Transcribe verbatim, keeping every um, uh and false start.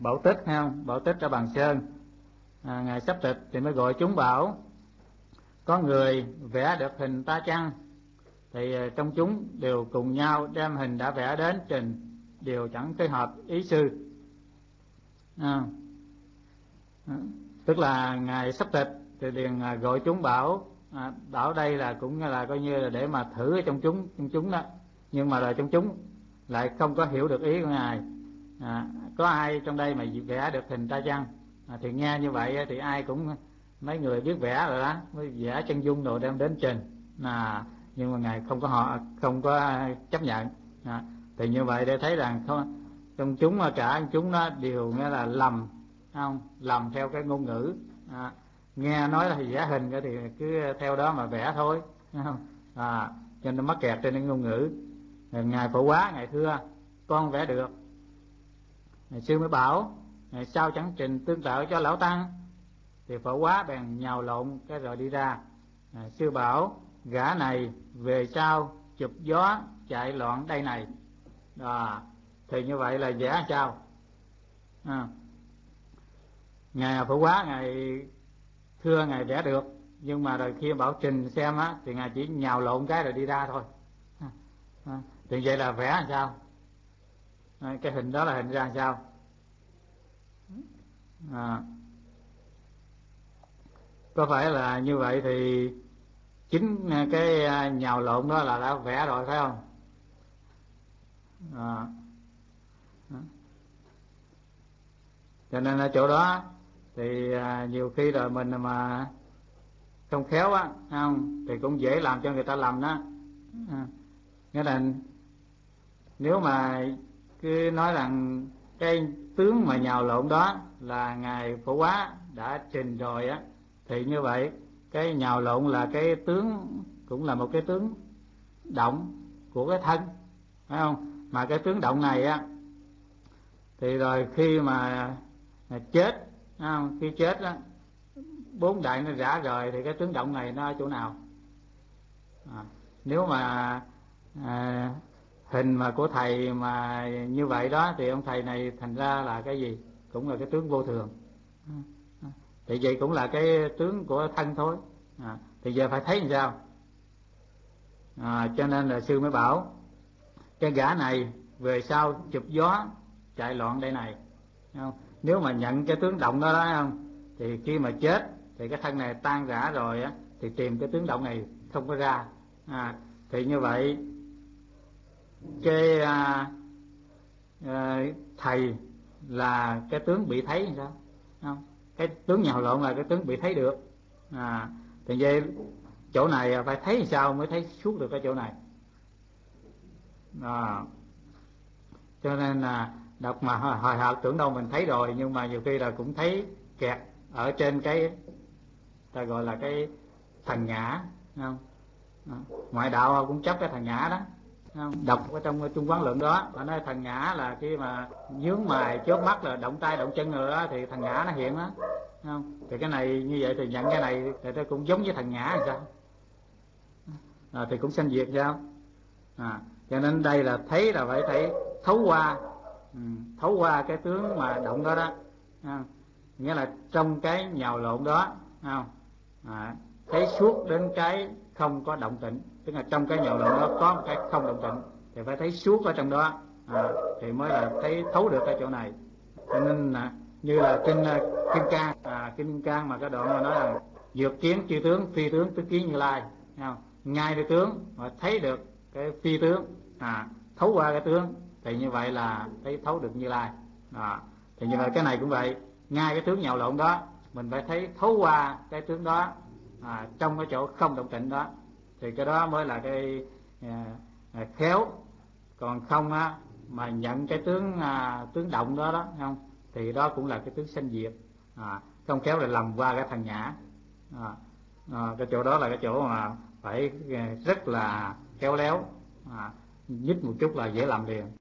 Bảo Tích, thấy không? Bảo Tích ở Bằng Sơn, à, ngài sắp tịch thì mới gọi chúng bảo có người vẽ được hình ta chăng, thì trong chúng đều cùng nhau đem hình đã vẽ đến trình, đều chẳng thấy hợp ý sư. À, tức là ngài sắp tịch thì liền gọi chúng bảo, à, bảo đây là cũng là coi như là để mà thử ở trong chúng trong chúng đó, nhưng mà là trong chúng lại không có hiểu được ý của ngài. À, có ai trong đây mà vẽ được hình ta chăng? À, thì nghe như vậy thì ai cũng, mấy người biết vẽ rồi đó mới vẽ chân dung đồ đem đến trình, à, nhưng mà ngài không có họ không có chấp nhận. À, thì như vậy để thấy rằng không, trong chúng cả chúng nó đều nghe là lầm, không lầm theo cái ngôn ngữ. À, nghe nói là vẽ hình thì cứ theo đó mà vẽ thôi, không? À, cho nên mắc kẹt trên cái ngôn ngữ. Ngài Phổ Quá ngài thưa con vẽ được. Ngài sư mới bảo ngài sao chẳng trình tương tự cho lão tăng. Thì Phổ Quá bèn nhào lộn cái rồi đi ra. À, sư bảo gã này về sau chụp gió chạy loạn đây này. À, thì như vậy là vẽ sao? À, ngài Phổ Quá ngài thưa ngài vẽ được, nhưng mà rồi khi bảo trình xem á thì ngài chỉ nhào lộn cái rồi đi ra thôi. À, à, thì vậy là vẽ làm sao? À, cái hình đó là hình ra làm sao? À, có phải là như vậy thì chính cái nhào lộn đó là đã vẽ rồi phải không? À, cho nên ở chỗ đó thì à, nhiều khi rồi mình mà không khéo á, không thì cũng dễ làm cho người ta lầm đó. À, nghĩa là nếu mà cứ nói rằng cái tướng mà nhào lộn đó là ngài Phổ Quá đã trình rồi á, thì như vậy cái nhào lộn là cái tướng, cũng là một cái tướng động của cái thân, phải không? Mà cái tướng động này á thì rồi khi mà chết, không? Khi chết á, bốn đại nó rã rời thì cái tướng động này nó ở chỗ nào? À, nếu mà à, hình mà của thầy mà như vậy đó thì ông thầy này thành ra là cái gì? Cũng là cái tướng vô thường. À, thì vậy cũng là cái tướng của thân thôi. À, thì giờ phải thấy làm sao? À, cho nên là sư mới bảo cái gã này về sau chụp gió chạy loạn đây này, không? Nếu mà nhận cái tướng động đó đó, không, thì khi mà chết thì cái thân này tan rã rồi á, thì tìm cái tướng động này không có ra. À, thì như vậy cái à, à, thầy là cái tướng bị thấy làm sao? Không, cái tướng nhào lộn là cái tướng bị thấy được. À, thì vậy chỗ này phải thấy làm sao mới thấy suốt được cái chỗ này. À, cho nên là đọc mà hồi hộp tưởng đâu mình thấy rồi, nhưng mà nhiều khi là cũng thấy kẹt ở trên cái ta gọi là cái thần ngã, không? À, ngoại đạo cũng chấp cái thần ngã đó, không? Đọc ở trong Trung Quán Luận đó, họ nói thần ngã là khi mà nhướng mày chớp mắt là động tay động chân rồi đó, thì thần ngã nó hiện đó, không? Thì cái này như vậy thì nhận cái này thì nó cũng giống với thần ngã hay sao? À, thì cũng sanh diệt sao? À, cho nên đây là thấy là phải thấy thấu qua, ừ, thấu qua cái tướng mà động đó đó, à, nghĩa là trong cái nhào lộn đó, không? À, thấy suốt đến cái không có động tĩnh, tức là trong cái nhào lộn đó có một cái không động tĩnh thì phải thấy suốt ở trong đó, à, thì mới là thấy thấu được cái chỗ này. Cho nên là như là kinh Kim Cang, à, Kim Cang mà cái đoạn mà nói là dược kiến chư tướng phi tướng tức kiến Như Lai, không? Ngay cái tướng mà thấy được cái phi tướng, à, thấu qua cái tướng thì như vậy là thấy thấu được Như Lai. À, thì như vậy cái này cũng vậy, ngay cái tướng nhào lộn đó mình phải thấy thấu qua cái tướng đó, à, trong cái chỗ không động tĩnh đó, thì cái đó mới là cái à, à, khéo. Còn không á mà nhận cái tướng à, tướng động đó đó, không, thì đó cũng là cái tướng sanh diệt. À, không khéo là lầm qua cái thần ngã. À, à, cái chỗ đó là cái chỗ mà phải rất là khéo léo, à, nhích một chút là dễ làm liền.